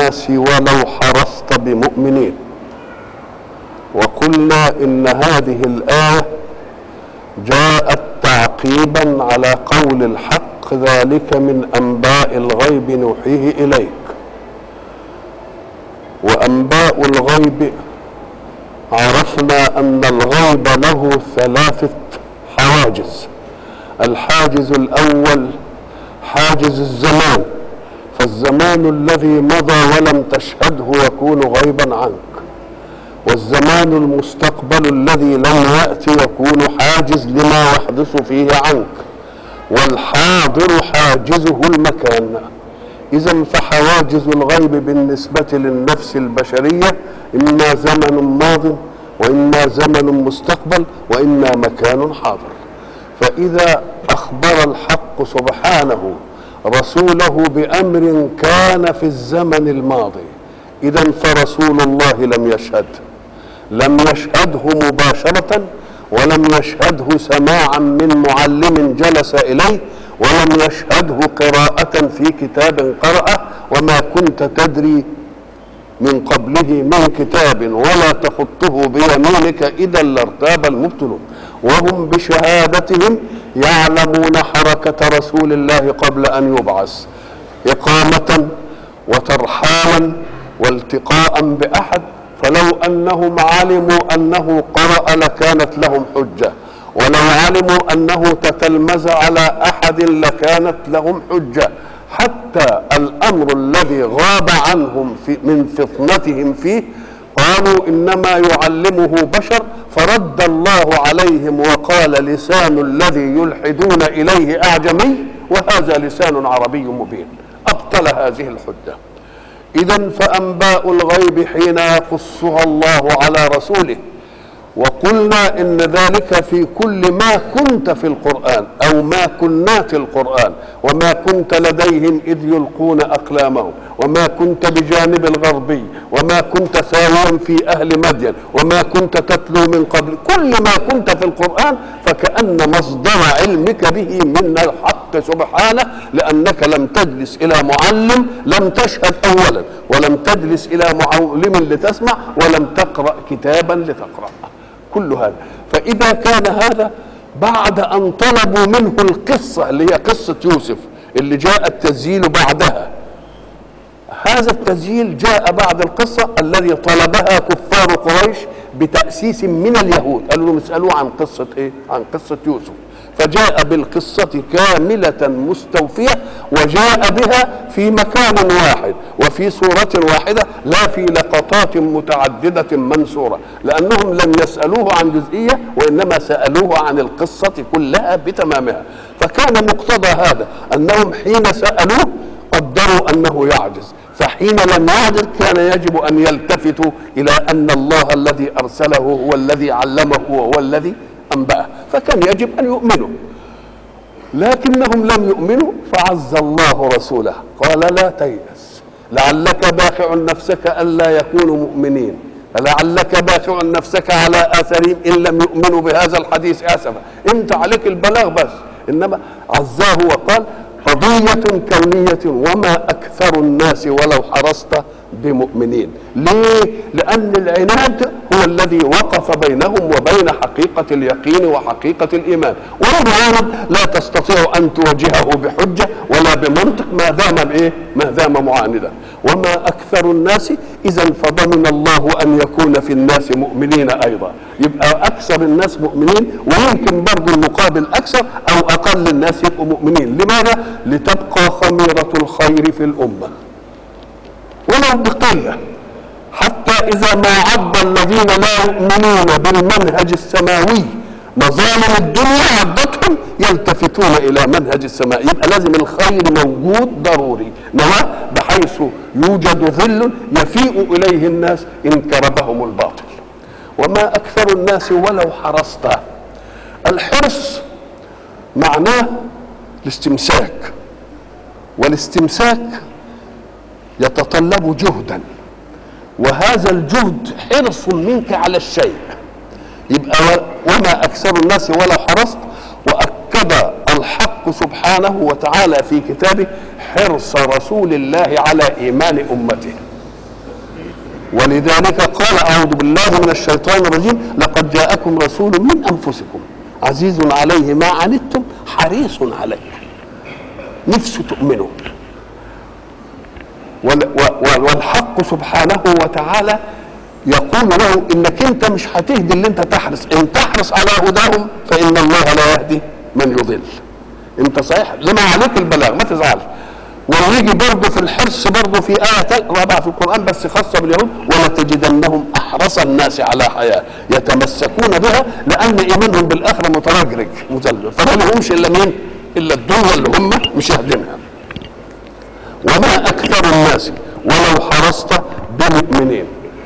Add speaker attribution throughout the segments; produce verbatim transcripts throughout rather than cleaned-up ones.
Speaker 1: الناس ولو حرصت بمؤمنين. وقلنا إن هذه الآية جاءت تعقيبا على قول الحق: ذلك من أنباء الغيب نوحيه إليك. وأنباء الغيب عرفنا أن الغيب له ثلاثة حواجز. الحاجز الأول حاجز الزمان، فالزمان الذي مضى ولم تشهده يكون غيبا عنك، والزمان المستقبل الذي لم يأتي يكون حاجز لما يحدث فيه عنك، والحاضر حاجزه المكان. إذن فحواجز الغيب بالنسبة للنفس البشرية إما زمن ماض وإما زمن مستقبل وإما مكان حاضر. فإذا أخبر الحق سبحانه رسوله بأمر كان في الزمن الماضي، إذن فرسول الله لم يشهد لم يشهده مباشرة، ولم يشهده سماعا من معلم جلس إليه، ولم يشهده قراءة في كتاب قرأه، وما كنت تدري من قبله من كتاب ولا تخطه بيمينك إذا لارتاب المبطلون. وهم بشهادتهم يعلمون حركة رسول الله قبل أن يبعث إقامة وترحالا والتقاء بأحد، فلو أنهم علموا أنه قرأ لكانت لهم حجة، ولو علموا أنه تتلمذ على أحد لكانت لهم حجة. حتى الأمر الذي غاب عنهم في من فطنتهم فيه قالوا إنما يعلمه بشر، فرد الله عليهم وقال: لسان الذي يلحدون إليه أعجمي وهذا لسان عربي مبين. أبطل هذه الحجة. إذن فأنباء الغيب حين يقصها الله على رسوله، وقلنا إن ذلك في كل ما كنت في القرآن أو ما كنات القرآن، وما كنت لديهم إذ يلقون أقلامهم، وما كنت بجانب الغربي، وما كنت ثاويا في أهل مدين، وما كنت تتلو من قبل. كل ما كنت في القرآن فكأن مصدر علمك به من الحق سبحانه، لأنك لم تجلس إلى معلم، لم تشهد أولا، ولم تجلس إلى معلم لتسمع، ولم تقرأ كتابا لتقرأ. كل هذا. فإذا كان هذا بعد أن طلبوا منه القصة اللي هي قصة يوسف اللي جاء التسجيل بعدها، هذا التسجيل جاء بعد القصة الذي طلبها كفار قريش بتأسيس من اليهود، قالوا لهم اسألوا عن قصة إيه؟ عن قصة يوسف. فجاء بالقصة كاملة مستوفية، وجاء بها في مكان واحد وفي صورة واحدة، لا في لقطات متعددة منثورة، لأنهم لم يسألوه عن جزئية وإنما سألوه عن القصة كلها بتمامها. فكان مقتضى هذا أنهم حين سألوه قدروا أنه يعجز، فحين لم يعجز كان يجب أن يلتفتوا إلى أن الله الذي أرسله هو الذي علمه وهو الذي أنبأه، فكان يجب أن يؤمنوا. لكنهم لم يؤمنوا، فعز الله رسوله قال: لا تيأس، لعلك باخع نفسك ألا يكونوا مؤمنين، فلعلك باخع نفسك على آثارهم إن لم يؤمنوا بهذا الحديث آسفا. أنت عليك البلاغ بس، إنما عزاه وقال: قضية كونية وما أكثر الناس ولو حرصت بمؤمنين. ليه؟ لأن العناد هو الذي وقف بينهم وبين حقيقة اليقين وحقيقة الإيمان، والمعارض لا تستطيع أن تواجهه بحجة ولا بمنطق ما دام إيه؟ ما دام معاندا. وما أكثر الناس، إذا فضمن الله أن يكون في الناس مؤمنين أيضا، يبقى أكثر الناس مؤمنين، ويمكن برضو المقابل أكثر أو أقل الناس يبقوا مؤمنين. لماذا؟ لتبقى خميرة الخير في الأمة ولو بقلة، حتى إذا ما عض الذين لا يؤمنون بالمنهج السماوي مظالم الدنيا عضتهم يلتفتون إلى منهج السماء. يبقى لازم الخير موجود ضروري نواه، بحيث يوجد ظل يفيء إليه الناس إن كربهم الباطل. وما أكثر الناس ولو حرصت. الحرص معناه الاستمساك، والاستمساك يتطلب جهدا، وهذا الجهد حرص منك على الشيء. يبقى وما أكثر الناس ولو حرصت. وأكد الحق سبحانه وتعالى في كتابه حرص رسول الله على إيمان أمته. ولذلك قال أعوذ بالله من الشيطان الرجيم لقد جاءكم رسول من أنفسكم عزيز عليه ما عنتم حريص عليكم، نفسه تؤمنوا. والحق سبحانه وتعالى يقول له انك انت مش هتهدي اللي انت تحرص، ان تحرص على هداهم فان الله لا يهدي من يضل. انت صحيح لما عليك البلاغ ما تزعلش. ويجي برضه في الحرص برضه في آية رابعة في القرآن بس خاصة باليهود ولتجدنهم أحرص الناس على حياة يتمسكون بها لأن إيمانهم بالآخرة متراجرج مزلزل، فما لهمش إلا مين؟ إلا الدنيا اللي هم مشاهدينها. وما أكثر الناس ولو حرصت بمؤمنين.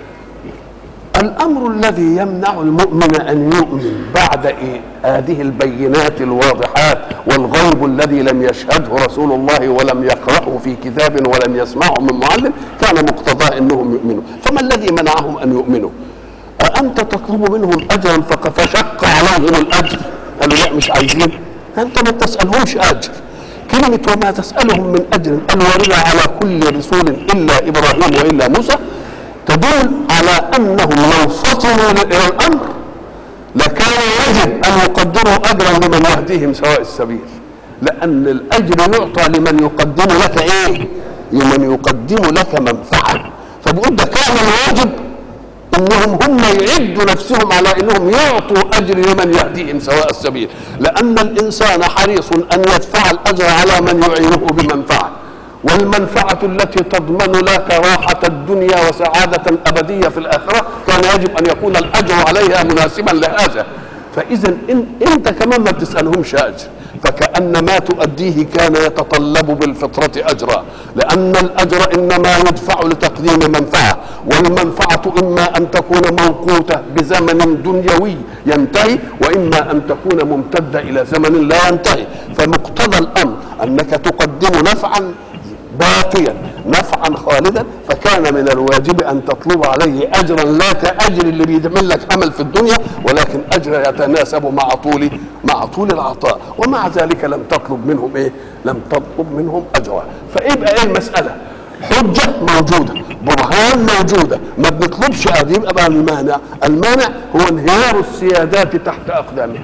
Speaker 1: الأمر الذي يمنع المؤمن أن يؤمن بعد إيه؟ هذه البينات الواضحات والغيب الذي لم يشهده رسول الله ولم يقرأه في كتاب ولم يسمعه من معلم كان مقتضاه أنهم يؤمنوا. فما الذي منعهم أن يؤمنوا؟ أأنت تطلب منهم أجرا فشق عليهم الأجر؟ قالوا لا مش عايزين. أنت ما تسألهمش أجر. كلمة وما تسألهم من أجر الواردة على كل رسول إلا إبراهيم وإلا موسى تدل على أنهم لو فطنوا إلى الأمر لكان يجب أن يقدروا أجرا لمن يهديهم سواء السبيل، لأن الأجر يعطى لمن يقدم لك إيه؟ لمن يقدم لك منفعة. فبقول ده كان الواجب انهم هم يعدوا نفسهم على انهم يعطوا اجر لمن يهديهم سواء السبيل، لان الانسان حريص ان يدفع الاجر على من يعينه بمنفعه، والمنفعه التي تضمن لك راحه الدنيا وسعاده ابديه في الاخره كان يجب ان يكون الاجر عليها مناسبا لهذا. فاذا إن انت كمان ما بتسالهمش اجر، فكأن ما تؤديه كان يتطلب بالفطرة أجرا، لأن الأجر إنما يدفع لتقديم منفعة، والمنفعة إما أن تكون موقوتة بزمن دنيوي ينتهي وإما أن تكون ممتدة إلى زمن لا ينتهي. فمقتضى الأمر أنك تقدم نفعا باقيا نفعا خالدا، فكان من الواجب ان تطلب عليه اجرا لا كاجر اللي بيدمن لك عمل في الدنيا، ولكن اجر يتناسب مع طول مع طول العطاء. ومع ذلك لم تطلب منهم ايه؟ لم تطلب منهم اجرا. فيبقى ايه المساله؟ حجه موجوده، برهان موجوده، ما بنطلبش اجر. يبقى بقى المانع، المانع هو انهيار السيادات تحت اقدامهم،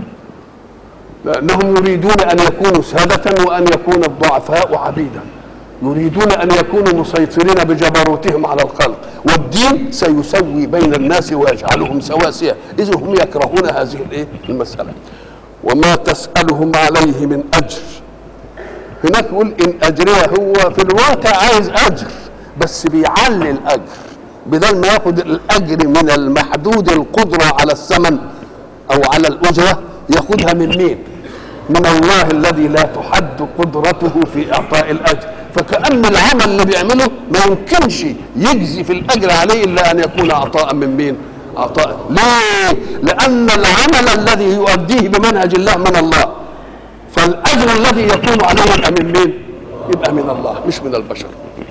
Speaker 1: لانهم يريدون ان يكونوا ساده وان يكون الضعفاء عبيدا، يريدون أن يكونوا مسيطرين بجبروتهم على الخلق، والدين سيسوي بين الناس ويجعلهم سواسية، إذ هم يكرهون هذه المسألة. وما تسألهم عليه من أجر، هناك يقول إن أجريه، هو في الواقع عايز أجر بس بيعلي الأجر، بدل ما ياخد الأجر من المحدود القدرة على الثمن أو على الأجرة ياخدها من مين؟ من الله الذي لا تحد قدرته في إعطاء الأجر. فكأن العمل اللي بيعمله ما يمكنش يجزي في الأجر عليه إلا أن يكون عطاء من مين؟ عطاء. ليه؟ لأن العمل الذي يؤديه بمنهج الله من الله، فالأجر الذي يكون عليه يبقى من مين؟ يبقى من الله مش من البشر.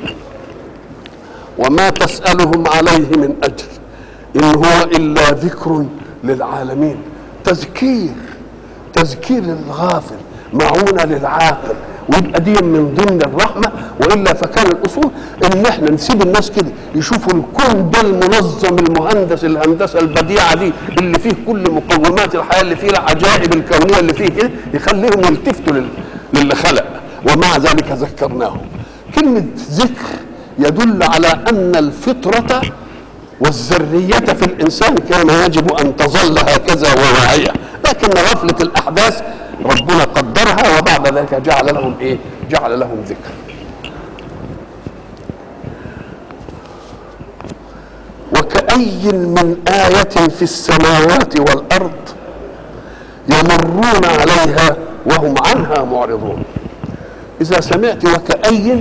Speaker 1: وما تسألهم عليه من أجر إن هو إلا ذكر للعالمين، تذكير تذكير للغافل، معونة للعاقل، ويبقى دي من ضمن الرحمة. وإلا فكان الأصول إن إحنا نسيب الناس كده يشوفوا الكون ده المنظم المهندس، الهندسة البديعة دي اللي فيه كل مقومات الحياة، اللي فيه العجائب الكونية اللي فيه كده، يخليهم يلتفتوا للي خلق. ومع ذلك ذكرناهم. كلمة ذكر يدل على أن الفطرة والذرية في الإنسان كان يجب أن تظل هكذا وواعية، لكن غفلة الأحداث ربنا قدرها وبعد ذلك جعل لهم إيه؟ جعل لهم ذكر. وكأي من آية في السماوات والأرض يمرون عليها وهم عنها معرضون. إذا سمعت وكأي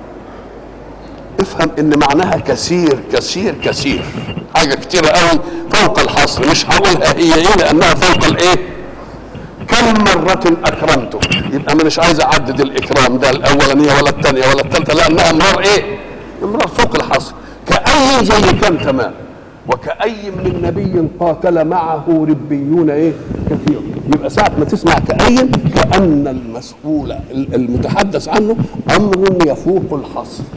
Speaker 1: افهم ان معناها كثير كثير كثير، حاجه كتيره قوي فوق الحصر. مش هقولها هي ايه لانها فوق الايه؟ كم مره اكرمته، يبقى مش عايز اعدد الاكرام ده الاولانيه ولا الثانيه ولا الثالثه، لانها امرار ايه؟ امرار فوق الحصر. كأي زي كم تمام. وكأي من نبي قاتل معه ربيون ايه؟ كثير. يبقى ساعة ما تسمع كأي كأن المسؤول المتحدث عنه امر يفوق الحصر،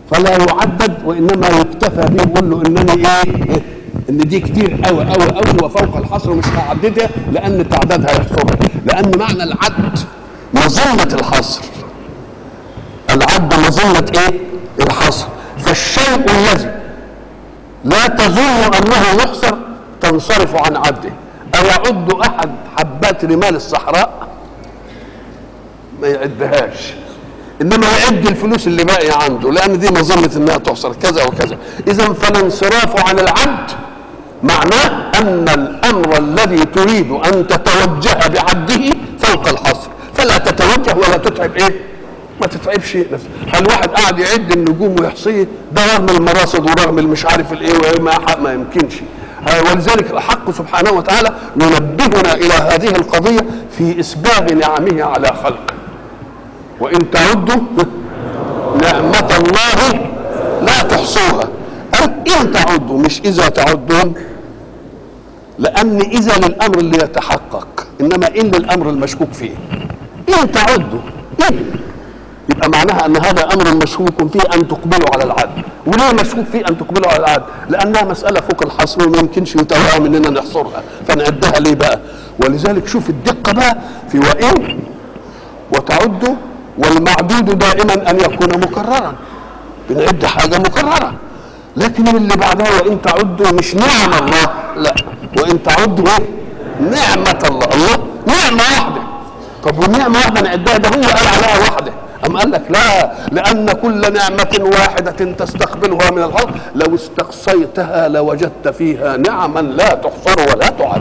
Speaker 1: فلا يعدد، وانما يكتفى به يقول له انني ايه؟ ان دي كتير قوي قوي قوي وفوق الحصر ومش هعددها لان تعدادها يحصرها، لان معنى العد مظنه الحصر. العد مظنه ايه؟ الحصر. فالشيء الذي لا تظن انه يحصر تنصرف عن عده. أيعد احد حبات رمال الصحراء؟ ما يعدهاش، انما يعد الفلوس اللي باقيه عنده، لان دي مظنه انها تحصر كذا وكذا. اذا فالانصراف عن العد معناه ان الامر الذي تريد ان تتوجه بعده فوق الحصر، فلا تتوجه ولا تتعب ايه؟ ما تتعبش نفسك. هل واحد قاعد يعد النجوم ويحصيه؟ ده رغم المراصد ورغم المش عارف الايه، ما, ما يمكنش. ولذلك الحق سبحانه وتعالى ينبهنا الى هذه القضيه في اسباغ نعمه على خلقه. وان تعدوا نعمه الله لا تحصوها. ان تعدوا، مش اذا تعدون، لان اذا للامر اللي يتحقق، انما ان للامر المشكوك فيه. ان تعدوا إيه؟ يبقى معناها ان هذا امر مشكوك فيه ان تقبلوا على العدل. وليه مشكوك فيه ان تقبلوا على العدل؟ لانها مساله فوق الحصر وما يمكنش يتوهم اننا نحصرها، فنعدها ليه بقى؟ ولذلك شوف الدقه بقى في وان وتعدوا، والمعدود دائما ان يكون مكررا، بنعد حاجه مكرره. لكن اللي بعدها وان تعدوا مش نعم الله، لا، وان تعدوا ايه؟ نعمه الله. الله نعمه واحده. طب والنعمه واحده نعدها؟ ده هو قال عليها واحده. أم قال لك لا، لأن كل نعمة واحدة تستقبلها من الخلق لو استقصيتها لوجدت فيها نعما لا تحصر ولا تعد.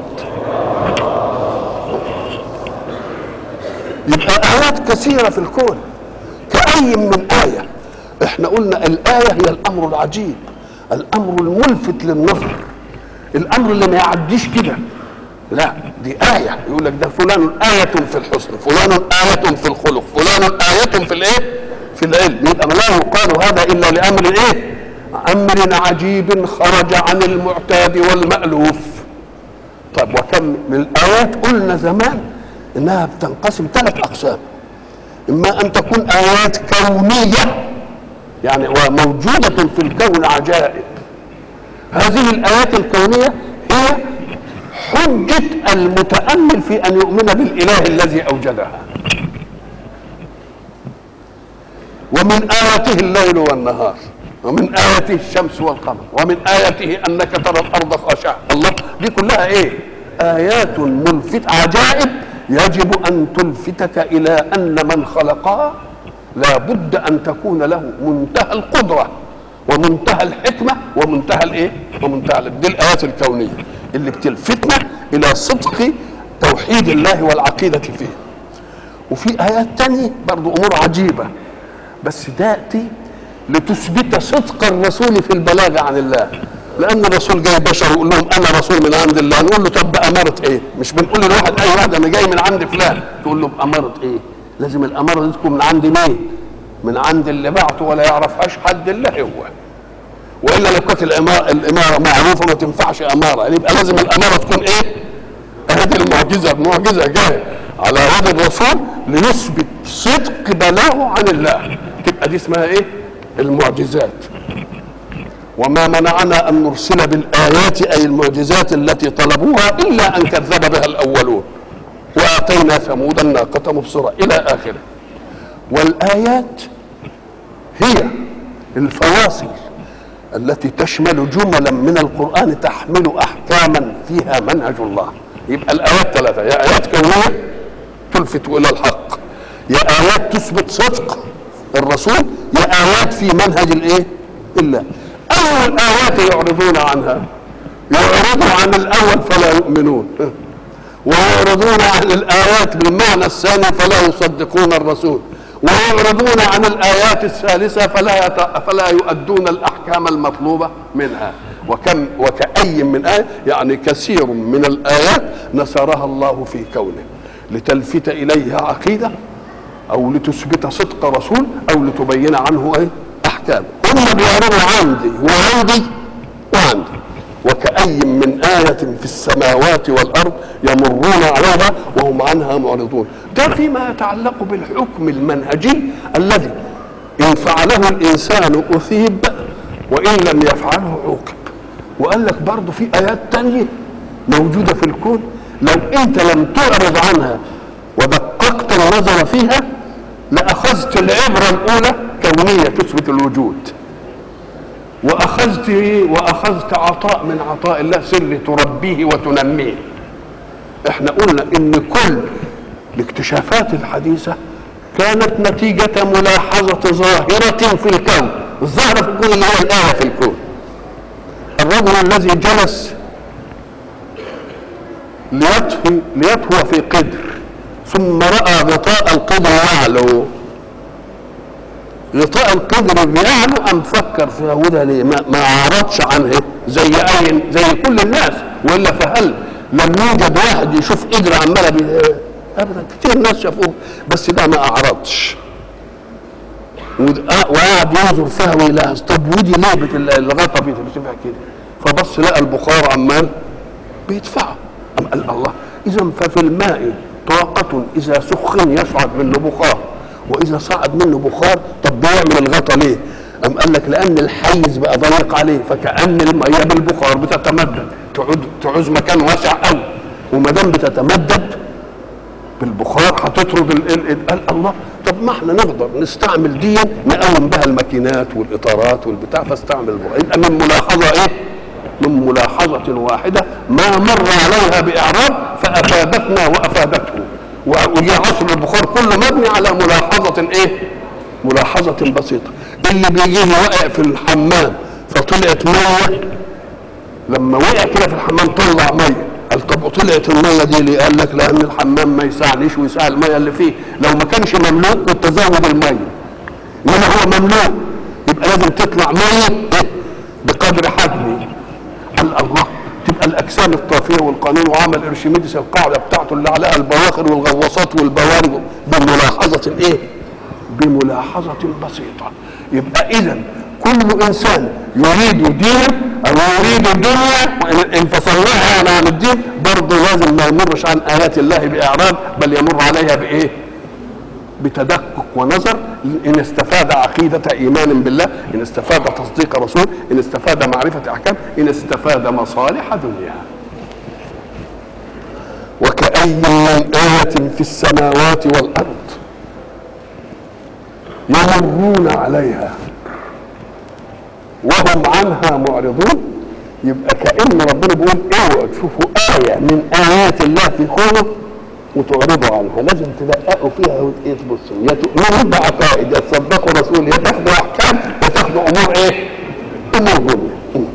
Speaker 1: يبقى آيات كثيرة في الكون كأي من آية. احنا قلنا الآية هي الأمر العجيب، الأمر الملفت للنظر، الأمر اللي ما يعديش كده. لا، دي آية. يقول لك ده فلان آية في الحسن، فلان آية في الخلق، فلان آية في الإيه؟ في العلم. يبقى لا يقال هذا إلا لأمر إيه؟ أمر عجيب خرج عن المعتاد والمألوف. طيب وكم من الآيات قلنا زمان إنها بتنقسم ثلاث أقسام. إما أن تكون آيات كونية، يعني وموجودة في الكون عجائب. هذه الآيات الكونية هي حجة المتأمل في أن يؤمن بالإله الذي أوجدها. ومن آياته الليل والنهار، ومن آياته الشمس والقمر، ومن آياته أنك ترى الأرض خاشعة. الله، دي كلها إيه؟ آيات ملفت عجائب يجب أن تلفتك إلى أن من خلقها لا بد أن تكون له منتهى القدرة ومنتهى الحكمة ومنتهى الإيه؟ ومنتهى دي الآيات الكونية اللي بتلفتنا الى صدق توحيد الله والعقيده فيه. وفي ايات تانية برضو امور عجيبه، بس تاتي لتثبت صدق الرسول في البلاغ عن الله. لان الرسول جاي بشر يقول لهم انا رسول من عند الله، نقول له طب باماره ايه؟ مش بنقول لواحد اي واحد انا جاي من عند فلان، تقول له باماره ايه؟ لازم الاماره دي تكون من عند مين؟ من عند اللي بعته ولا يعرفهاش حد الا هو. والا لو كانت الاماره الاماره معروفه ما تنفعش اماره، يبقى لازم الاماره تكون ايه؟ هذه المعجزه، المعجزه جايه على يد الرسول لنثبت صدق بلاغه عن الله، تبقى دي اسمها ايه؟ المعجزات. وما منعنا ان نرسل بالايات اي المعجزات التي طلبوها الا ان كذب بها الاولون واتينا ثمود الناقه مبصره الى اخره. والايات هي الفواصل التي تشمل جملا من القرآن تحمل أحكاما فيها منهج الله. يبقى الآيات ثلاثة، يا آيات كونية تلفت إلى الحق، يا آيات تثبت صدق الرسول، يا آيات في منهج الإيه؟ الله. أول آيات يعرضون عنها، يعرضون عن الأول فلا يؤمنون، ويعرضون عن الآيات بالمعنى الثاني فلا يصدقون الرسول، ويعرضون عن الآيات الثالثة فلا يت... فلا يؤدون الأحكام المطلوبة منها. وكم وكأي من آية، يعني كثير من الآيات نصرها الله في كونه لتلفت إليها عقيدة أو لتثبت صدق رسول أو لتبين عنه أي أحكام. هم بيعرضوا عندي وعندي وعندي. وكأي من آية في السماوات والأرض يمرون عليها وهم عنها معرضون. ده فيما يتعلق بالحكم المنهجي الذي إن فعله الإنسان أثيب وإن لم يفعله عوقب. وقال لك برضه في آيات تانية موجودة في الكون لو أنت لم تعرض عنها ودققت النظر فيها لأخذت العبرة الأولى كونية تثبت الوجود، وأخذت وأخذت عطاء من عطاء الله سر تربيه وتنميه. احنا قلنا إن كل الاكتشافات الحديثة كانت نتيجة ملاحظة ظاهرة في الكون. الظاهرة في الكون اللي هي الآية في الكون. الرجل الذي جلس ليطهو ليطهو في قدر ثم رأى غطاء القدر يعلو، غطاء القدر بيعلو أم فكر في هوده ليه؟ ما, ما أعرضش عنه زي أي زي كل الناس، وإلا فهل لم يوجد واحد يشوف قدر عمالة بي... أبدا كتير ناس شافوه، بس ده ما أعرضش وقعد ينظر فيها ويلاحظ طب ودي ليه الغطا بيترتفع كده، فبص لقى البخار عمال بيدفعه، أم قال الله إذا ففي الماء طاقة إذا سخن يصعد منه بخار، وإذا صعد منه بخار طب بيعمل الغطا ليه؟ أم قال لك لأن الحيز بقى ضيق عليه، فكأن المياه بالبخار بتتمدد تعود تعوز مكان واسع قوي، وما دام بتتمدد بالبخار هتطرد ال قال الله طب ما احنا نقدر نستعمل دي نقوم بها الماكينات والاطارات والبتاع، فاستعمل البخار. يبقى من ملاحظه ايه؟ من ملاحظه واحده ما مر عليها باعراب فافادتنا وافادته. وجي عصر البخار كله مبني على ملاحظه ايه؟ ملاحظه بسيطه. اللي بيجي وقع في الحمام فطلعت ميه، لما وقع كده في الحمام طلع ميه، قال طب طلعت الميه دي ليه؟ قال لك لان الحمام ما يسعنيش ويسع الميه اللي فيه، لو ما كانش مملوء كنت ازود الميه، انما هو مملوء يبقى لازم تطلع ميه بقدر حجمه. قال الله تبقى الاجسام الطافيه والقانون، وعمل ارشميدس القاعده بتاعته اللي عليها البواخر والغواصات والبوارج بملاحظه ايه؟ بملاحظه بسيطه. يبقى اذا كل انسان يريد دينا او يريد دنيا ان فصلناها عن الدين برضه لازم ما يمرش عن ايات الله باعراض، بل يمر عليها بايه؟ بتدقق ونظر. ان استفاد عقيده ايمان بالله، ان استفاد تصديق رسول، ان استفاد معرفه احكام، ان استفاد مصالح دنيا. وكأي من آية في السماوات والارض يمرون عليها وهم عنها معرضون. يبقى كأن ربنا بيقول اوعوا تشوفوا آية من آيات الله في كونه وتعرضوا عنها، لازم تدققوا فيها وتبصوا، يا تؤمنوا بعقائد، يا تصدقوا رسول، يا تاخدوا احكام، يا تاخدوا امور ايه؟ امور دنيا.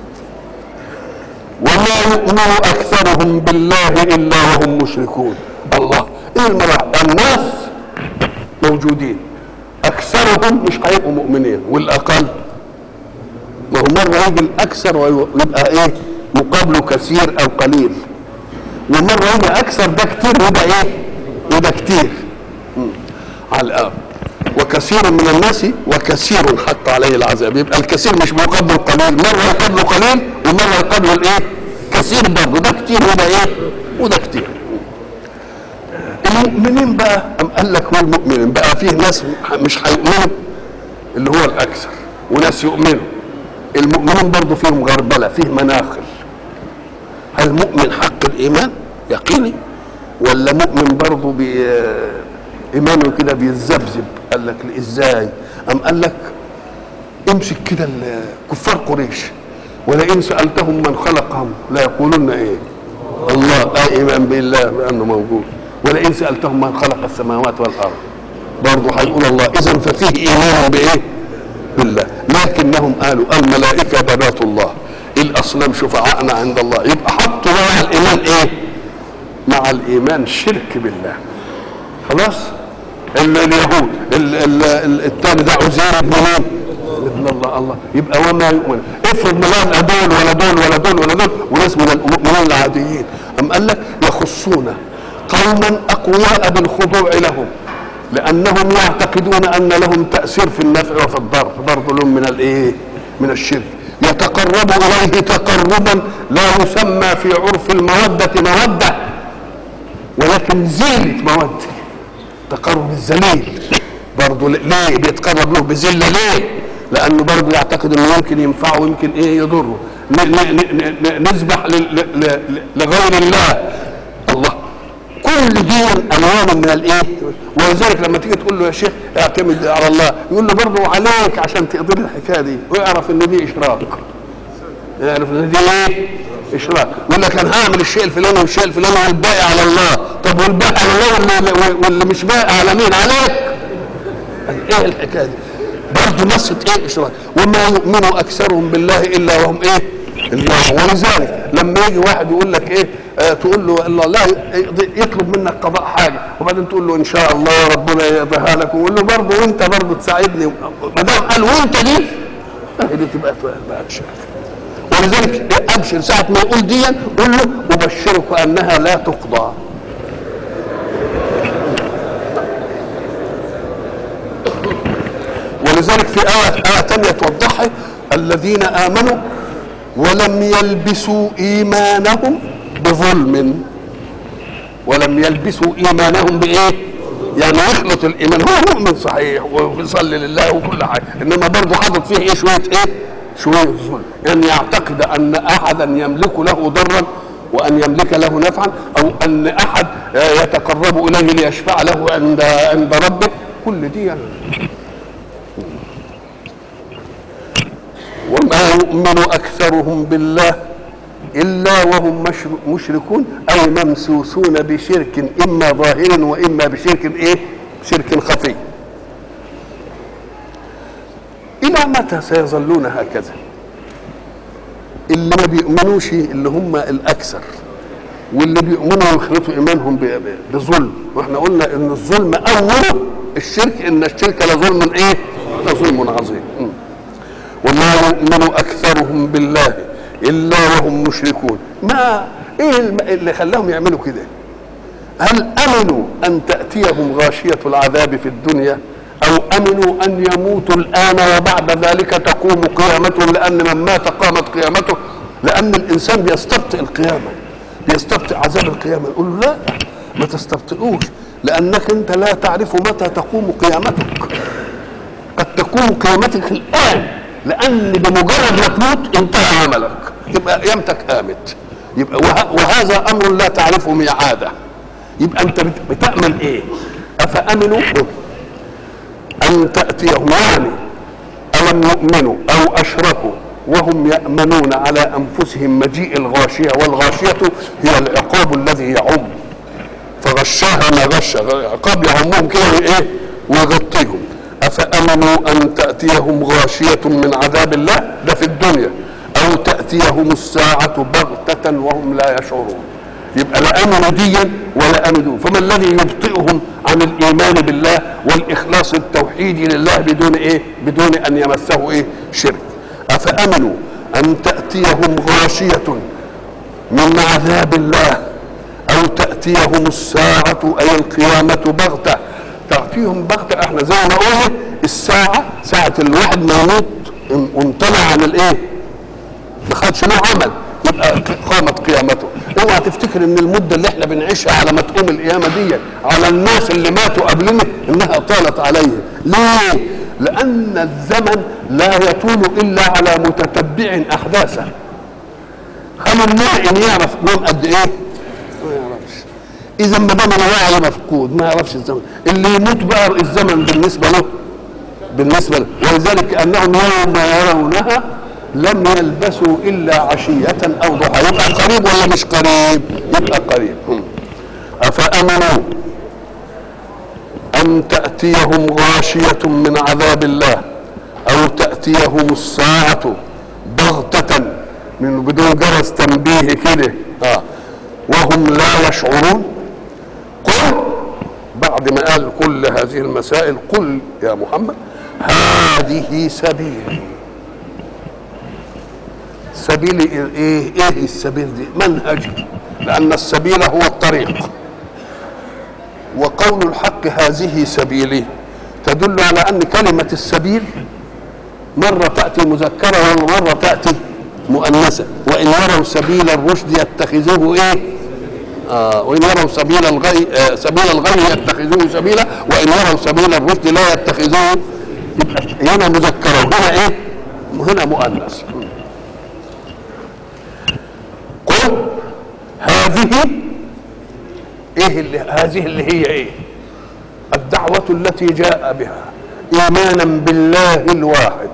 Speaker 1: وما يؤمن اكثرهم بالله الا وهم مشركون. الله ايه المرأة؟ الناس موجودين، اكثرهم مش هيبقوا مؤمنين، والاقل ما هو مرة يجي الأكثر ويبقى إيه؟ مقابله كثير أو قليل، ومرة يجي أكثر ده كتير وده إيه؟ وده كتير مم. على الأرض. وكثير من الناس وكثير حق عليه العذاب. يبقى الكثير مش مقابله قليل، مرة يقابله قليل ومرة يقابله الإيه؟ كثير برضه، ده كتير وده إيه؟ وده كتير. المؤمنين بقى أم قال لك هو المؤمنين بقى فيه ناس مش هيؤمنوا اللي هو الأكثر، وناس يؤمنوا. المؤمنين برضه فيهم غربله، فيه مناخل. هل مؤمن حق الايمان يقيني ولا مؤمن برضه بايمانه كده بيتذبذب؟ قال لك ازاي؟ ام قال لك امسك كده كفار قريش ولئن سالتهم من خلقهم لا يقولون ايه؟ الله. لا ايمان بالله بانه موجود. ولئن سالتهم من خلق السماوات والارض برضه هيقول الله. اذا ففيه ايمان بايه؟ بالله. لكنهم قالوا الملائكه بنات الله، الاصنام شفعاءنا عند الله. يبقى حطوا مع الايمان ايه؟ مع الايمان شرك بالله. خلاص. اليهود الثاني ده عزير ابن مين؟ ابن الله. الله. يبقى وما يؤمن افرض ملان دول ولا دول ولا دول ولا دول وناس من المؤمنين العاديين. ام قال لك يخصون قوما اقوياء بالخضوع لهم لانهم يعتقدون ان لهم تاثير في النفع وفي الضر، برضه لهم من الايه؟ من الشرك. يتقرب اليه تقربا لا يسمى في عرف الموده موده، ولكن زينه موده، تقرب الذليل برضه ليه بيتقرب له بذله؟ ليه؟ لانه برضه يعتقد انه يمكن ينفعه ويمكن ايه يضره. نذبح لغير الله، الله كل دي الوان من الايه. ولذلك لما تيجي تقول له يا شيخ اعتمد على الله، يقول له برضه عليك عشان تقدر الحكايه دي، ويعرف ان دي اشراك، يعرف ان دي ايه؟ اشراك. يقول لك انا هعمل الشيء الفلاني والشيء الفلاني والباقي على الله. طب والباقي على الله واللي, واللي مش باقي على مين؟ عليك. ايه الحكايه دي؟ برضه نصة ايه؟ اشراك. وما يؤمن اكثرهم بالله الا وهم ايه؟ الله. ولذلك لما يجي واحد يقول لك ايه، آه تقول له الله لا يطلب منك قضاء حاجه، وبعدين تقول له ان شاء الله ربنا يقضيها لك، ويقول له برضه وانت برضه تساعدني. ما دام قال وانت دي دي تبقى بقى شرك. ولذلك ابشر ساعه ما يقول دي قول له ابشرك انها لا تقضى. ولذلك في آية آية ثانية توضحها: الذين آمنوا ولم يلبسوا إيمانهم بظلم. ولم يلبسوا إيمانهم بإيه؟ يعني يخلط الإيمان، هو مؤمن صحيح ويصلي لله وكل حاجة، إنما برضه حاطط فيه إيه؟ شوية إيه؟ شوية ظلم. يعني يعتقد أن أحدا يملك له ضرا وأن يملك له نفعا، أو أن أحد يتقرب إليه ليشفع له عند عند ربه. كل دي يعني. وما يؤمن أكثرهم بالله إلا وهم مشركون، أي ممسوسون بشرك إما ظاهر وإما بشرك إيه؟ شرك خفي. إلى متى سيظلون هكذا؟ اللي ما بيؤمنوش اللي هم الأكثر، واللي بيؤمنوا يخلطوا إيمانهم بظلم. وإحنا قلنا إن الظلم أوله الشرك، إن الشرك لظلم إيه؟ لظلم عظيم. وما يؤمن أكثرهم بالله إلا وهم مشركون. ما إيه اللي خلاهم يعملوا كده؟ هل أمنوا أن تأتيهم غاشية العذاب في الدنيا، أو أمنوا أن يموتوا الآن وبعد ذلك تقوم قيامتهم؟ لأن من مات قامت قيامته. لأن الإنسان بيستبطئ القيامة، بيستبطئ عذاب القيامة. نقول له لا، ما تستبطئوش، لأنك أنت لا تعرف متى تقوم قيامتك. قد تقوم قيامتك الآن، لأن بمجرد ما تموت انتهى عملك، يبقى قيامتك قامت. يبقى وهذا أمر لا تعرفه ميعاده. يبقى أنت بتأمل إيه؟ أفأمنوا أن تأتيهم، يعني ألم يؤمنوا أو أشركوا وهم يأمنون على أنفسهم مجيء الغاشية. والغاشية هي العقاب الذي يعم، فغشاها ما غش، عقاب يعمهم كده إيه؟ ويغطيهم. أفأمنوا أن تأتيهم غاشية من عذاب الله، ده في الدنيا، أو تأتيهم الساعة بغتة وهم لا يشعرون. يبقى لا أمنوا ديا ولا أمنوا. فما الذي يبطئهم عن الإيمان بالله والإخلاص التوحيدي لله بدون إيه؟ بدون أن يمسه إيه؟ شرك. أفأمنوا أن تأتيهم غاشية من عذاب الله، أو تأتيهم الساعة أي القيامة بغتة. تأتيهم بغتة. احنا زي ما قلنا الساعة ساعة الواحد ما يموت وامتنع عن الايه؟ ما خدش له عمل، يبقى قامت قيامته. اوعى تفتكر ان المدة اللي احنا بنعيشها على ما تقوم القيامة دي على الناس اللي ماتوا قبلنا انها طالت عليهم. ليه؟ لأن الزمن لا يطول إلا على متتبع أحداثه. خلوا النائم يعرف نوم قد إيه؟ ما يعرفش. إذا ما دام الوعي مفقود ما يعرفش الزمن. اللي يموت بقى الزمن بالنسبة له بالنسبة له. ولذلك كأنهم يوم يرونها لم يلبسوا إلا عشية أو ضحى. يبقى قريب ولا مش قريب؟ يبقى قريب. أفأمنوا أن تأتيهم غاشية من عذاب الله، أو تأتيهم الساعة بغتة من بدون جرس تنبيه كده آه. وهم لا يشعرون. قل بعد ما قال كل هذه المسائل قل يا محمد هذه سبيلي. سبيلي ايه؟ ايه السبيل دي؟ منهجي، لأن السبيل هو الطريق. وقول الحق هذه سبيلي تدل على أن كلمة السبيل مرة تأتي مذكرة ومرة تأتي مؤنثة. وإن يروا سبيل الرشد يتخذوه إيه؟ آه وإن يروا سبيل الغي آه سبيل الغي يتخذوه سبيلا، وان يروا سبيل الرشد لا يتخذوه، يبقى هنا مذكره وهنا ايه؟ هنا مؤنث. قل هذه ايه اللي هذه اللي هي ايه؟ الدعوة التي جاء بها ايمانا بالله الواحد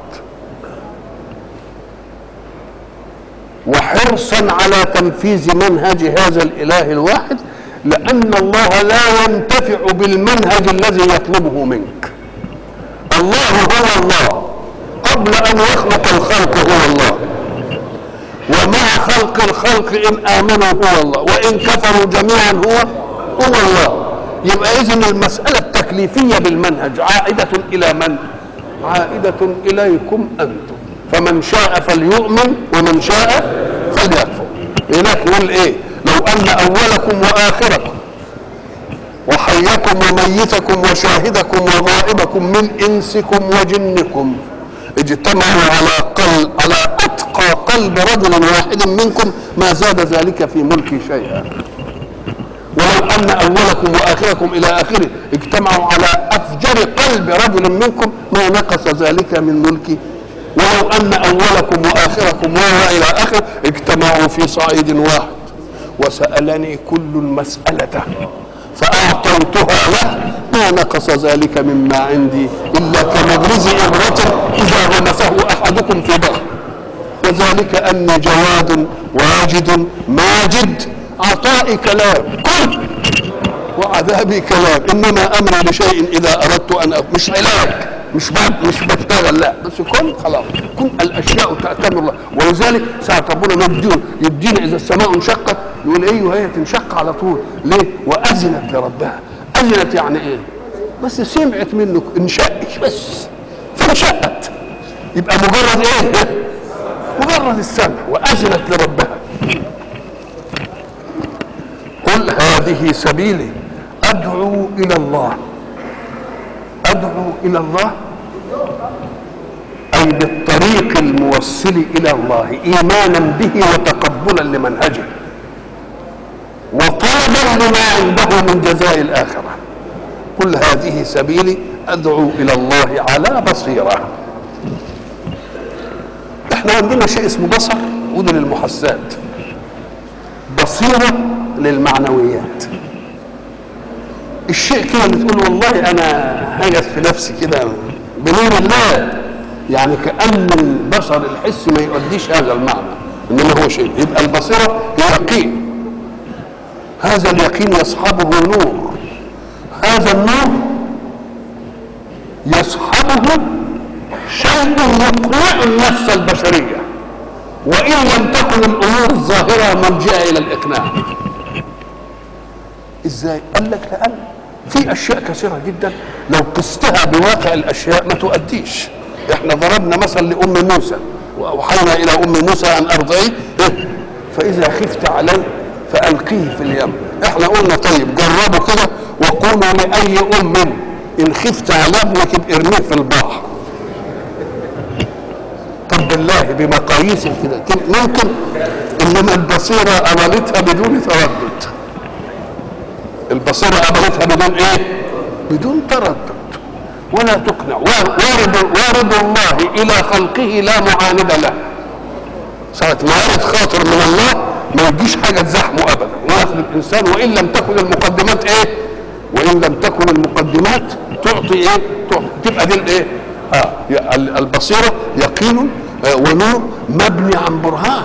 Speaker 1: وحرصا على تنفيذ منهج هذا الاله الواحد، لان الله لا ينتفع بالمنهج الذي يطلبه منك. الله هو الله قبل ان يخلق الخلق، هو الله، ومع خلق الخلق ان امنوا هو الله، وان كفروا جميعا هو هو الله. يبقى اذن المساله التكليفيه بالمنهج عائده الى من؟ عائده اليكم انتم، فمن شاء فليؤمن ومن شاء فليكفر. هناك يقول ايه؟ لو ان اولكم واخركم وحيكم وميتكم وشاهدكم وغائبكم من انسكم وجنكم اجتمعوا على قلب على اتقى قلب رجل واحد منكم ما زاد ذلك في ملكي شيئا. ولو ان اولكم واخركم الى اخره اجتمعوا على افجر قلب رجل منكم ما نقص ذلك من ملكي. ولو ان اولكم واخركم وهو الى اخره اجتمعوا في صعيد واحد وسالني كل المساله فاعطيتها له ما نقص ذلك مما عندي الا كمبرز ابره اذا غمسه احدكم في بحر، وذلك اني جواد واجد ماجد، عطائي كلام كن وعذابي كلام، انما امري لشيء اذا اردت ان أ... مش علاج، مش بعد مش بشتغل، لا بس كن خلاص، كن الاشياء تأتمر الله. ولذلك ساعة ربنا يدينا يدينا اذا السماء انشقت يقول ايه؟ وهي تنشق على طول. ليه؟ واذنت لربها. اذنت يعني ايه؟ بس سمعت منه انشقش بس فانشقت، يبقى مجرد ايه؟ مجرد السمع. واذنت لربها. قل هذه سبيلي ادعو الى الله. ادعو الى الله اي بالطريق الموصل الى الله ايمانا به وتقبلا لمنهجه وطلبا لما عنده من جزاء الاخره. قل هذه سبيلي ادعو الى الله على بصيره. احنا عندنا شيء اسمه بصر وده للمحسات، بصيره للمعنويات. الشيء كده اللي تقول والله انا هجس في نفسي كده بنور الله، يعني كأن البصر الحسي ما يؤديش هذا المعنى، انما هو شيء. يبقى البصيره يقين، هذا اليقين يصحبه نور، هذا النور يصحبه شيء يقنع النفس البشريه، وان لم تكن الامور الظاهره مرجعه الى الاقناع. ازاي؟ قال لك لان في اشياء كثيره جدا لو قستها بواقع الاشياء ما تؤديش. احنا ضربنا مثل لام موسى واوحينا الى ام موسى ان ارضعيه فاذا خفت عليه فالقيه في اليم. احنا قلنا طيب جربوا كده وقولوا لاي ام ان خفت على ابنك ارميه في البحر. طب بالله بمقاييس كده ممكن؟ انما البصيره املتها بدون تردد. البصيره املتها بدون ايه؟ بدون تردد ولا تقنع. وارد وارد الله الى خلقه لا معاند له. ساعة ما يرد خاطر من الله ما يجيش حاجه تزحمه ابدا وياخذ الانسان، وان لم تكن المقدمات ايه؟ وان لم تكن المقدمات تعطي ايه؟ تعطي. تبقى دي الايه؟ اه البصيره يقين ونور مبني عن برهان،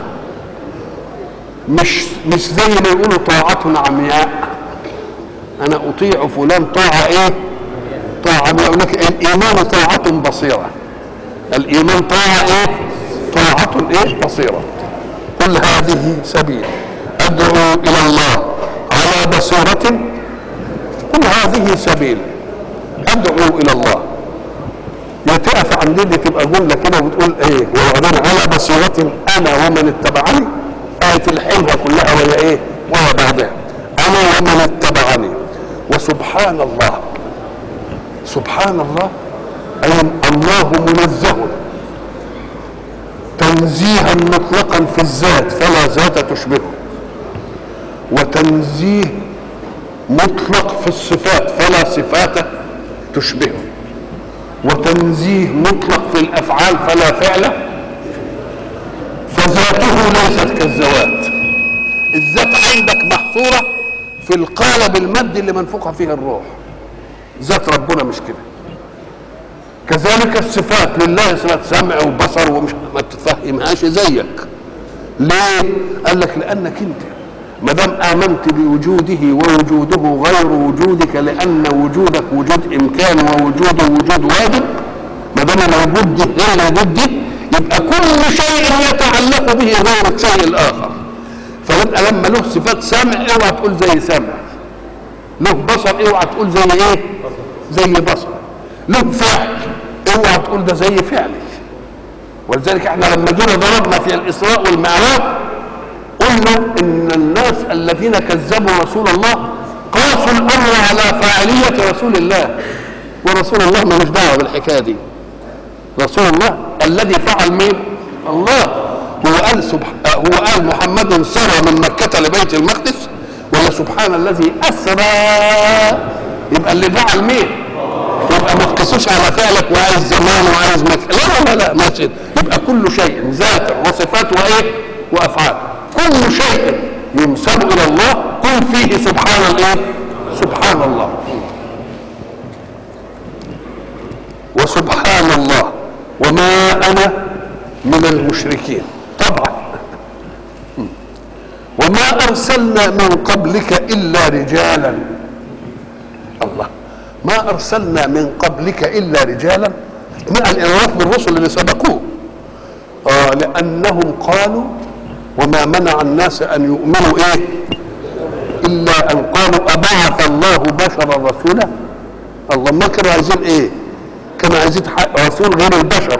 Speaker 1: مش مش زي ما يقولوا طاعة عمياء. انا اطيع فلان طاعه ايه؟ طاعه. يقول لك الايمان طاعه بصيره. الايمان طاعه ايه؟ طاعه ايه؟ بصيره. قل هذه سبيل ادعو الى الله على بصيره. قل هذه سبيل ادعو الى الله. يا تقف عند دي تبقى جمله كده وبتقول ايه؟ وانا على بصيره انا ومن اتبعني. آية الحمها كلها وهي ايه؟ وهي بعدها انا ومن اتبعني. وسبحان الله، سبحان الله أي الله منزه تنزيها مطلقا في الذات فلا ذات تشبهه، وتنزيه مطلق في الصفات فلا صفات تشبهه، وتنزيه مطلق في الافعال فلا فعل، فذاته ليست كالذوات. الذات عندك محصوره في القالب المادي اللي منفوخه فيه الروح، ذات ربنا مش كده. كذلك الصفات لله صفات سمع وبصر ومش ما تفهمهاش زيك. ليه؟ قال لك لانك انت ما دام امنت بوجوده ووجوده غير وجودك، لان وجودك وجود امكان ووجوده وجود واجب، ما دام الوجود دي غير الوجود دي يبقى كل شيء يتعلق به غير الشيء الاخر. فيبقى لما له صفات سمع اوعى تقول زي سمع، له بصر اوعى تقول زي ايه؟ زي بصر، له فعل اوعى تقول ده زي فعلي. ولذلك احنا لما جينا ضربنا في الاسراء والمعراج قلنا ان الناس الذين كذبوا رسول الله قاسوا الامر على فاعليه رسول الله، ورسول الله ملوش دعوه بالحكايه دي. رسول الله الذي فعل مين؟ الله. هو قال سبح... هو قال محمد سرى من مكه لبيت المقدس، ولا سبحان الذي اسرى؟ يبقى اللي فعل مين؟ يبقى ما تقيسوش على فعلك وعايز زمان وعايز مكان، لا لا لا ما تصير. يبقى كل شيء ذات وصفات وايه؟ وافعال. كل شيء ينسب الى الله قل فيه سبحان الايه؟ سبحان الله. وسبحان الله وما انا من المشركين. طبعا وما ارسلنا من قبلك الا رجالا. الله، ما ارسلنا من قبلك الا رجالا، مع الانراف بالرسل اللي سبقوه. آه لانهم قالوا وما منع الناس ان يؤمنوا ايه الا ان قالوا ابعث الله بشرا رسولا. الله، ما كانوا عايزين ايه؟ كانوا عايزين رسول غير البشر.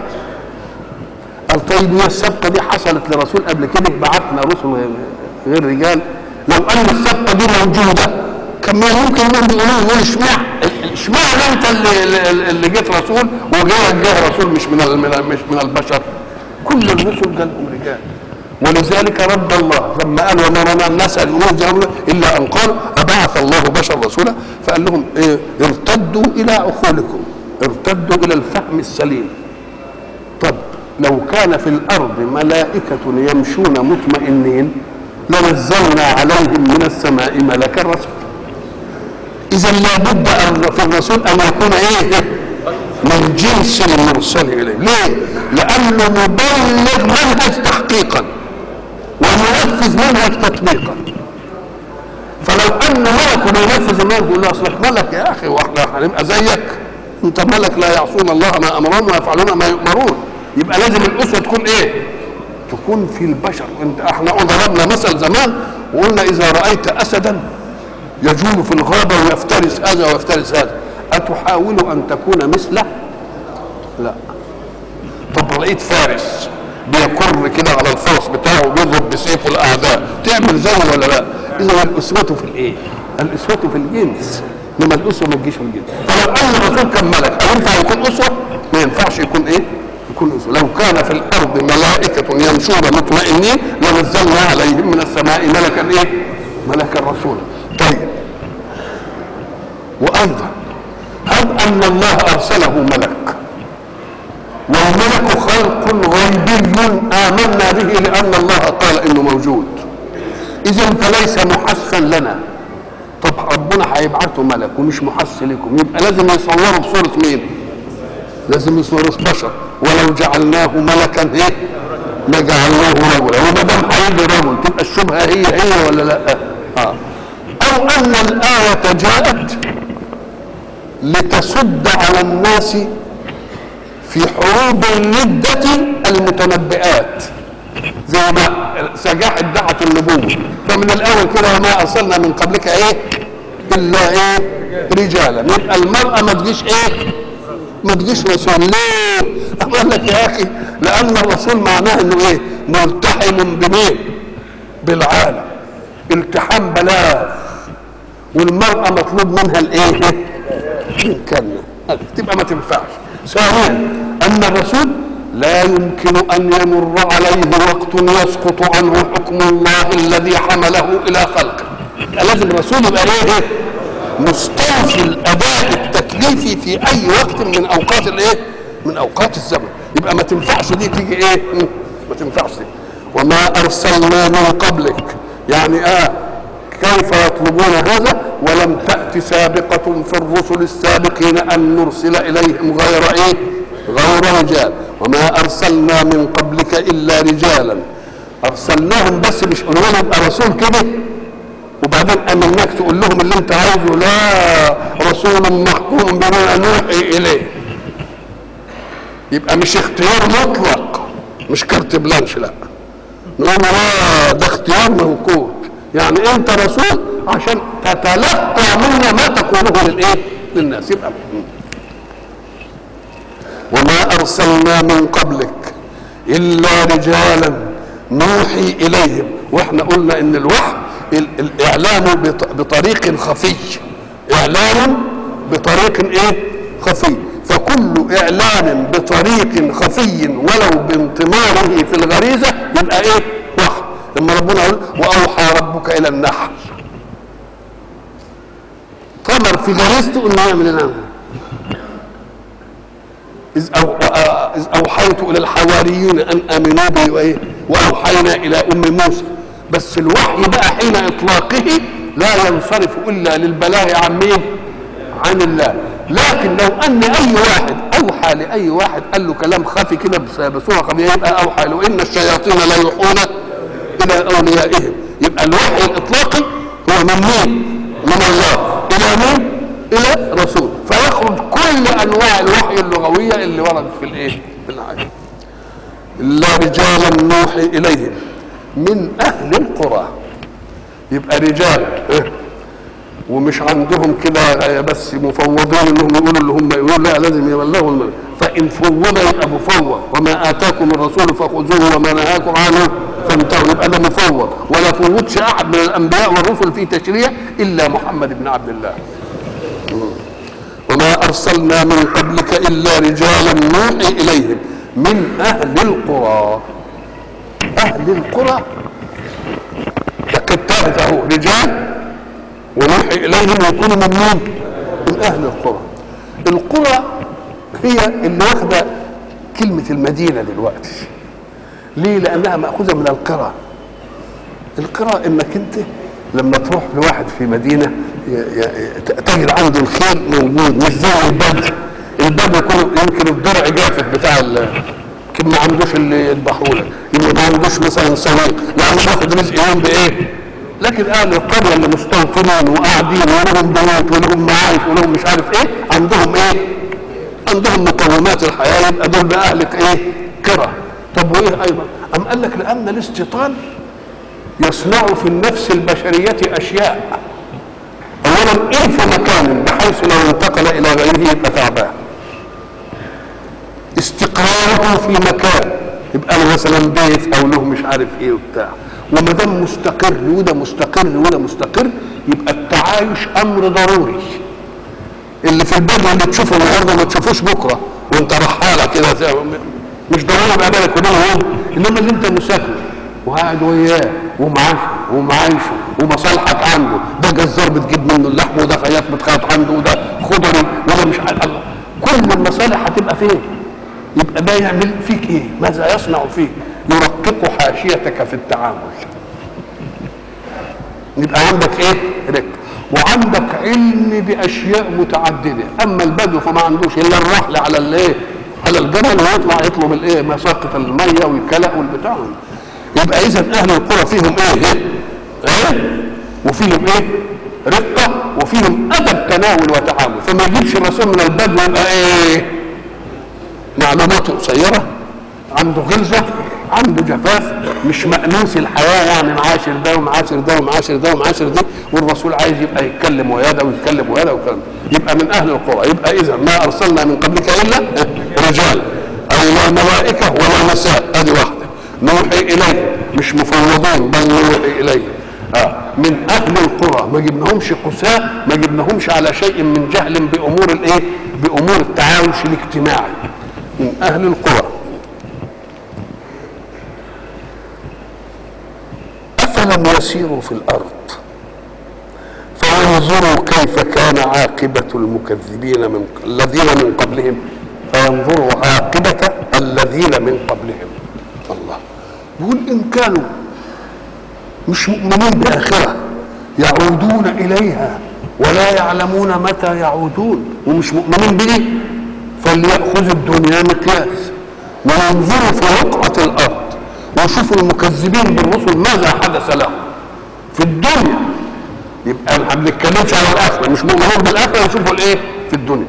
Speaker 1: قال طيب هي السبقه دي حصلت لرسول قبل كده بعثنا رسل غير رجال؟ لو ان السبقه دي موجوده كان ممكن انهم يقولوا يقول اشمعنى اشمعنى انت اللي, اللي جيت رسول وغيرك جه رسول مش من مش من البشر؟ كل الرسل جالهم رجال. ولذلك رد الله لما قال وما منع الناس ان يؤمنوا الا ان قالوا ابعث الله بشرا رسولا، فقال لهم إيه؟ ارتدوا الى عقولكم، ارتدوا الى الفهم السليم. طب لو كان في الارض ملائكه يمشون مطمئنين لنزلنا عليهم من السماء ملكا رسولا. اذا لابد في الرسول ان يكون ايه؟ من جنس المرسل اليه. ليه؟ لانه مبلغ منهج تحقيقا ومنفذ منهج تطبيقا. فلو ان ملك ينفذ المنهج يقول له اصلك ملك يا اخي واحنا هنبقى زيك، انت ملك لا يعصون الله ما امرهم ويفعلون ما يؤمرون. يبقى لازم الاسوه تكون ايه؟ تكون في البشر. انت احنا ضربنا مثل زمان وقلنا اذا رايت اسدا يجول في الغابه ويفترس هذا ويفترس هذا اتحاول ان تكون مثله؟ لا. طب رأيت فارس بيكر كده على الفرس بتاعه وبيضرب بسيفه الاعداء تعمل زيه ولا لا؟ اذا الاسوه في الايه؟ الاسوه في الجنس، انما الاسوه ما تجيش في الجنس. فلو ان الرسول كان ملك هل ينفع يكون اسوه؟ ما ينفعش يكون ايه؟ يكون اسوه. لو كان في الارض ملائكه يمشون مطمئنين لنزلنا عليهم من السماء ملكا ايه؟ ملكا رسولا. طيب وايضا هل ان الله ارسله ملك والملك خلق غيبي آمنا به لأن الله قال إنه موجود، إذا فليس محسا لنا. طب ربنا هيبعثه ملك ومش محس لكم، يبقى لازم يصوروا بصورة مين؟ لازم يصوروا بشر. ولو جعلناه ملكا إيه؟ لجعلناه رجلا. وما دام هيجي رجل تبقى الشبهة هي هي ولا لا؟ آه. أو أن الآية جاءت لتصد على الناس في حروب الردة المتنبئات، زي ما سجاح ادعت النبوة. فمن الأول كده وما أرسلنا من قبلك إيه؟ إلا إيه؟ رجالا. يبقى المرأة ما تجيش إيه؟ ما تجيش رسول. ليه؟ أقول لك يا أخي لأن الرسول معناه إنه إيه؟ ملتحم بمين؟ بالعالم، التحام بلاغ. والمرأة مطلوب منها الإيه؟ كان تبقى ما تنفعش. ثانيا ان الرسول لا يمكن ان يمر عليه وقت يسقط عنه حكم الله الذي حمله الى خلقه. لازم الرسول يبقى ايه؟ مستوفي الاداء التكليفي في اي وقت من اوقات الايه؟ من اوقات الزمن. يبقى ما تنفعش دي تيجي ايه؟ ما تنفعش دي. وما ارسلنا من قبلك، يعني اه كيف يطلبون هذا ولم تأت سابقة في الرسل السابقين ان نرسل اليهم غير ايه؟ غير رجال. وما ارسلنا من قبلك الا رجالا ارسلناهم، بس مش قلنا لهم يبقى رسول كده وبعدين امناك تقول لهم اللي انت عايزه، لا، رسول محكوم بما نوحي اليه. يبقى مش اختيار مطلق، مش كارت بلانش، لا، نقول لا ده اختيار موقوت، يعني انت رسول عشان تتلقى منا ما تقوله للايه؟ للناس. يبقى وما ارسلنا من قبلك الا رجالا نوحي اليهم. واحنا قلنا ان الوحي الاعلام بطريق خفي، اعلام بطريق ايه؟ خفي. فكل اعلان بطريق خفي ولو بانطماره في الغريزه يبقى ايه؟ وحي. لما ربنا يقول واوحى ربك الى النحل، طمر في غريزته انه يعمل الامر. إذ, أو إذ أوحيت إلى الحواريين أن آمنوا بي وإيه؟ وأوحينا إلى أم موسى. بس الوحي بقى حين إطلاقه لا ينصرف إلا للبلاغ عن مين؟ عن الله. لكن لو أن أي واحد أوحى لأي واحد قال له كلام خفي كده بصورة خفية يبقى أوحى له. إن الشياطين لا يوحون إلى أوليائهم. يبقى الوحي الإطلاقي هو من مين؟ من الله إلى مين؟ الى رسول، فيخرج كل انواع الوحي اللغويه اللي وردت في الايه؟ في الآية. الا رجالا نوحي اليهم من اهل القرى. يبقى رجال إيه؟ ومش عندهم كده بس مفوضين انهم يقولوا اللي هم يقولوا، لا، لازم يبلغوا الملك. فان فوض يبقى مفوض، وما اتاكم الرسول فخذوه وما نهاكم عنه فانتهوا. يبقى ده مفوض، ولا فوضش احد من الانبياء والرسل في تشريع الا محمد بن عبد الله. وما أرسلنا من قبلك إلا رجالا نوحي إليهم من أهل القرى. أهل القرى تكتبت أهو رجال ونوحي إليهم يكونوا من مين؟ من أهل القرى. القرى هي اللي واخدة كلمة المدينة دلوقتي. ليه؟ لأنها مأخوذة من القرى. القرى إنك أنت لما تروح لواحد في مدينه تجد عنده الخير موجود، مش زي البدو. البدو يكون يمكن الضرع جافف بتاع يمكن ما عندوش اللي يذبحوا لك، يمكن ما عندوش مثلا سويق، يعني بياخد رزق يوم بايه؟ لكن اهل القريه اللي مستوطنين وقاعدين ولهم بيوت ولهم معايش ولهم مش عارف ايه، عندهم ايه؟ عندهم مقومات الحياه، يبقى دول بقى اهل ايه؟ قرى. طب وايه ايضا؟ ام قال لك لان الاستيطان يصنع في النفس البشرية أشياء. أولا إيه في مكان بحيث لو انتقل إلى غيره يبقى تعبان. استقراره في مكان، يبقى له مثلا بيت أو له مش عارف إيه وبتاع. وما دام مستقر وده مستقر وده مستقر يبقى التعايش أمر ضروري. اللي في البر اللي تشوفه النهارده ما تشوفوش بكرة وأنت رحالة كده، مش ضروري بقى بالك كل يوم. إنما اللي أنت مسافر وقاعد وياه ومعاشه ومعايشه ومصالحك عنده، ده جزار بتجيب منه اللحم، وده خياط بتخيط عنده، وده خضري وده مش عارف الله، كل المصالح هتبقى فين؟ يبقى ده يعمل فيك ايه؟ ماذا يصنع فيك؟ يرقق حاشيتك في التعامل. يبقى عندك ايه؟ رك وعندك علم باشياء متعدده. اما البدو فما عندوش الا الرحله على الايه؟ على الجبل، ويطلع يطلب الايه؟ مساقط الميه والكلأ والبتاع. يبقى اذا اهل القرى فيهم ايه؟ ايه؟ وفيهم ايه؟ رقه، وفيهم ادب تناول وتعامل. فما يجيبش الرسول من البدو يبقى ايه؟ معلوماته قصيره، عنده غلظه، عنده جفاف، مش مأنوس الحياه، يعني معاشر ده ومعاشر ده ومعاشر ده ومعاشر ده، والرسول عايز يبقى يتكلم ويا ده ويتكلم ويا ده وكلام. يبقى من اهل القرى. يبقى اذا ما ارسلنا من قبلك الا رجال، او لا ملائكه ولا نساء، ادي واحده. نوحي اليه، مش مفوضين بل نوحي اليه. آه. من اهل القرى، ما جبناهمش قساء، ما جبناهمش على شيء من جهل بامور الايه؟ بامور التعايش الاجتماعي. من اهل القرى. افلم يسيروا في الارض فينظروا كيف كان عاقبة المكذبين من الذين من قبلهم فينظروا عاقبة الذين من قبلهم. الله يقول إن كانوا مش مؤمنين بالآخرة يعودون إليها ولا يعلمون متى يعودون ومش مؤمنين به، فليأخذ الدنيا مقياس وينظروا في وقعة الأرض ويشوفوا المكذبين بالرسل ماذا حدث لهم في الدنيا. يبقى ما بنتكلمش على الآخرة، مش مؤمنين بالآخرة يشوفوا الإيه في الدنيا.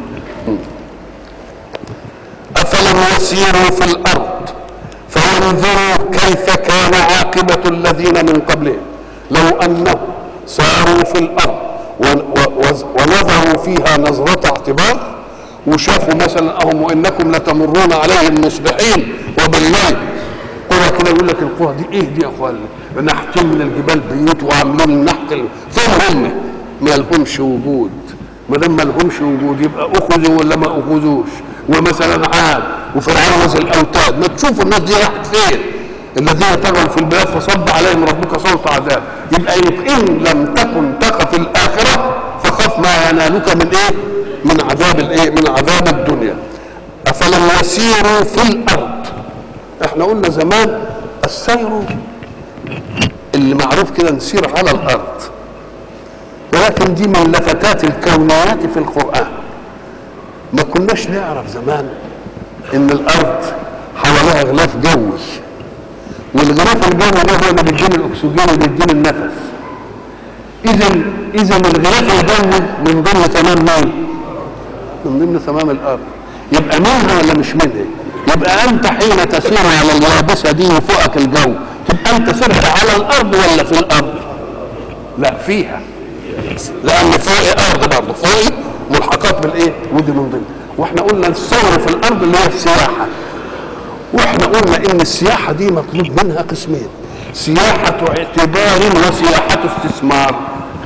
Speaker 1: أفلم يسيروا في الأرض فينظروا كيف كان عاقبة الذين من قبلهم. لو أنهم ساروا في الأرض ونظروا فيها نظرة اعتبار وشافوا مثلا أهم وإنكم لتمرون عليهم مصبحين وبالليل، قرى كده يقول لك القرى دي إيه دي يا أخوان؟ نحتين من الجبال بيوت وعاملين النحت فين هم؟ ما لهمش وجود. ما دام ما لهمش وجود يبقى أخذوا ولا ما أخذوش. ومثلا عاد وفرعون نزل الأوتاد، ما تشوفوا الناس دي راحت فين؟ الذين طغوا في البلاد فصب عليهم ربك صوت عذاب. يبقى إن لم تكن تخف الآخرة فخف ما ينالك من إيه؟ من عذاب الإيه؟ من عذاب الدنيا. أفلم يسيروا في الأرض. إحنا قلنا زمان السير اللي معروف كده نسير على الأرض، ولكن دي من لفتات الكونيات في القرآن. ما كناش نعرف زمان إن الأرض حواليها غلاف جوي، والغلاف الجوي ده هو اللي بيديني الأكسجين وبيديني النفس. إذا إذا الغلاف الجوي من ضمن تمام مين؟ من ضمن تمام الأرض. يبقى منها ولا مش منها؟ يبقى أنت حين تسير على اليابسة دي وفوقك الجو تبقى أنت سرت على الأرض ولا في الأرض؟ لا فيها، لأن فوقي أرض برضه، فوقي ملحقات بالإيه؟ ودي من ضمن. وإحنا قلنا الثورة في الأرض اللي هي السياحة، وإحنا قلنا إن السياحة دي مطلوب منها قسمين: سياحة اعتبار وسياحة استثمار.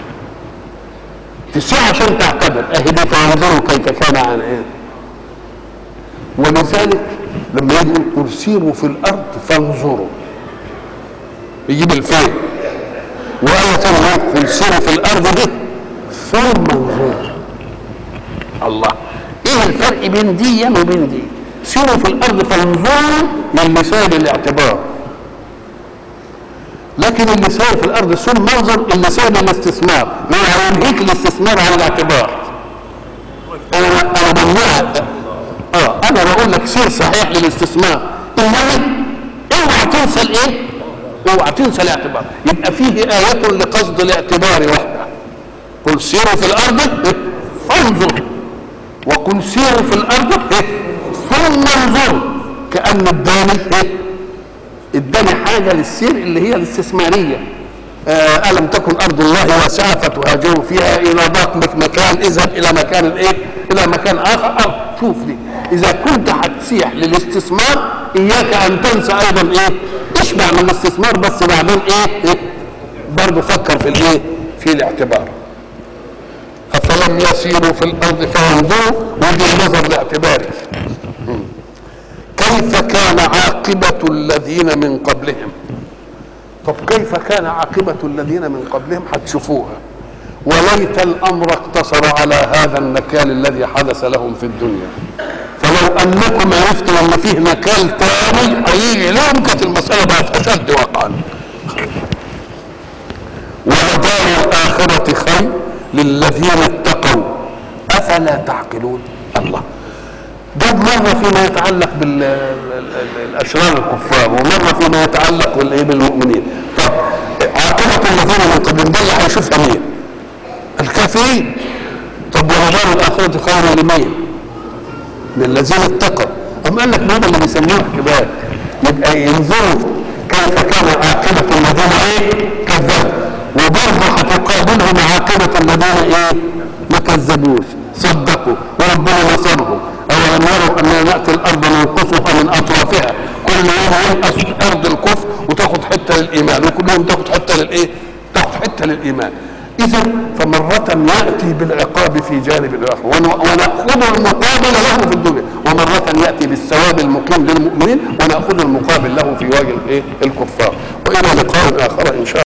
Speaker 1: تسيح عشان تعتبر، أهي دي فانظروا كيف كان عن إيه. ولذلك لما يقول قل سيروا في الأرض فانظروا يجيب الفين، وآية تانية قل سيروا في الأرض دي ثم انظروا. الله، إيه الفرق بين دي وبين دي؟ سيروا في الأرض فانظروا للي ساير الاعتبار، لكن اللي ساير في الأرض ثم انظر اللي ساير الاستثمار. ما ينهيك الاستثمار على الاعتبار. أنا أنا بمنعك اه انا بقول لك سير صحيح للاستثمار، انما اوعى تنسى الايه؟ اوعى تنسى الاعتبار. يبقى فيه آية لقصد الاعتبار وحده. قل سيروا في الارض فانظر، وقل سيروا في الارض ثم انظر. كأن اداني اداني حاجه للسير اللي هي الاستثماريه. آه ألم تكن أرض الله واسعة فتهاجروا فيها إذا ضاق بك مكان اذهب إلى مكان الإيه؟ إلى مكان آخر. أرض. شوف دي إذا كنت هتسيح للاستثمار إياك أن تنسى أيضا إيه؟ اشبع من الاستثمار، بس بعدين إيه؟ إيه؟ برضه فكر في الإيه؟ في الاعتبار. أفلم يسيروا في الأرض فينظروا ودي النظر الاعتباري. كيف كان عاقبة الذين من قبلهم. طب كيف كان عاقبة الذين من قبلهم هتشوفوها. وليت الأمر اقتصر على هذا النكال الذي حدث لهم في الدنيا، فلو أنكم عرفتوا أن فيه نكال تاني هيجي لهم كانت المسألة بقت أشد وقعا. ودار الآخرة خير للذين اتقوا أفلا تعقلون. الله، ده مرة فيما يتعلق بالأشرار الكفار ومرة فيما يتعلق بالمؤمنين. طب عاقبة الذين من قبلهم ده اللي هيشوفها مين؟ الكافرين. طب ودار الآخرة خير لمين؟ للذين اتقوا. أم قال لك ماذا اللي بيسموه كبار؟ يبقى ينظروا كيف كان عاقبة الذين ايه؟ كذبوا، وبرضه هتقابلهم عاقبة الذين ايه؟ ما كذبوش صدقوا وربنا نصرهم. أولم يروا أننا نأتي الأرض ننقصها من أطرافها، كل يوم ينقص أرض الكفر وتاخد حتة للإيمان، وكل يوم تاخد حتة للإيه؟ تاخد حتة للإيمان. إذا فمرة يأتي بالعقاب في جانب الآخر ونأخذ المقابل له في الدنيا، ومرة يأتي بالثواب المقيم للمؤمنين ونأخذ المقابل له في وجه الكفار. وإلى لقاء آخر إن شاء الله.